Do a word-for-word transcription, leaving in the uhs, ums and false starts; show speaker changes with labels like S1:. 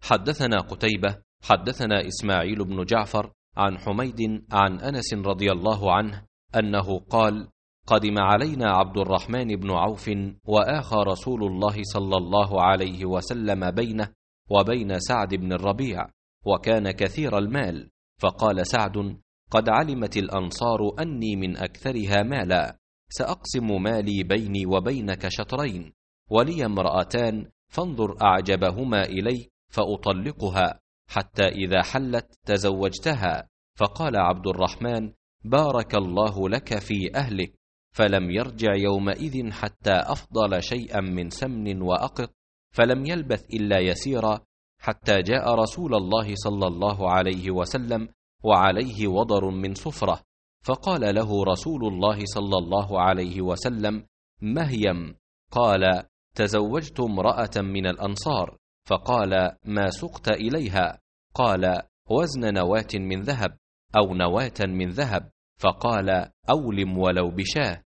S1: حدثنا قتيبة حدثنا إسماعيل بن جعفر عن حميد عن أنس رضي الله عنه أنه قال: قدم علينا عبد الرحمن بن عوف وآخى رسول الله صلى الله عليه وسلم بينه وبين سعد بن الربيع، وكان كثير المال، فقال سعد: قد علمت الأنصار أني من أكثرها مالا، سأقسم مالي بيني وبينك شطرين، ولي امرأتان فانظر أعجبهما إلي فأطلقها، حتى إذا حلت تزوجتها. فقال عبد الرحمن: بارك الله لك في أهلك، فلم يرجع يومئذ حتى أفضل شيئا من سمن وأقط، فلم يلبث إلا يسيرا حتى جاء رسول الله صلى الله عليه وسلم وعليه وضر من صفرة، فقال له رسول الله صلى الله عليه وسلم: مهيم؟ قال: تزوجت امرأة من الأنصار. فقال: ما سقت إليها؟ قال: وزن نواة من ذهب أو نواة من ذهب. فقال: أولم ولو بشاه.